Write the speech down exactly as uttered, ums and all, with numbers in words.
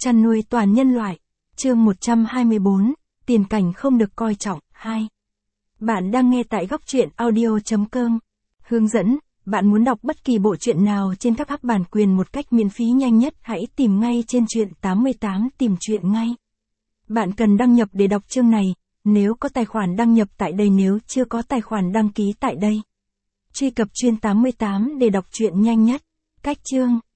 chăn nuôi toàn nhân loại. Chương một trăm hai mươi bốn, tiền cảnh không được coi trọng. hai. Bạn đang nghe tại góc truyện audio chấm com. Hướng dẫn, bạn muốn đọc bất kỳ bộ truyện nào trên các app bản quyền một cách miễn phí nhanh nhất, hãy tìm ngay trên truyện tám mươi tám tìm truyện ngay. Bạn cần đăng nhập để đọc chương này, nếu có tài khoản đăng nhập tại đây, nếu chưa có tài khoản đăng ký tại đây. Truy cập truyện tám mươi tám để đọc truyện nhanh nhất. Cách chương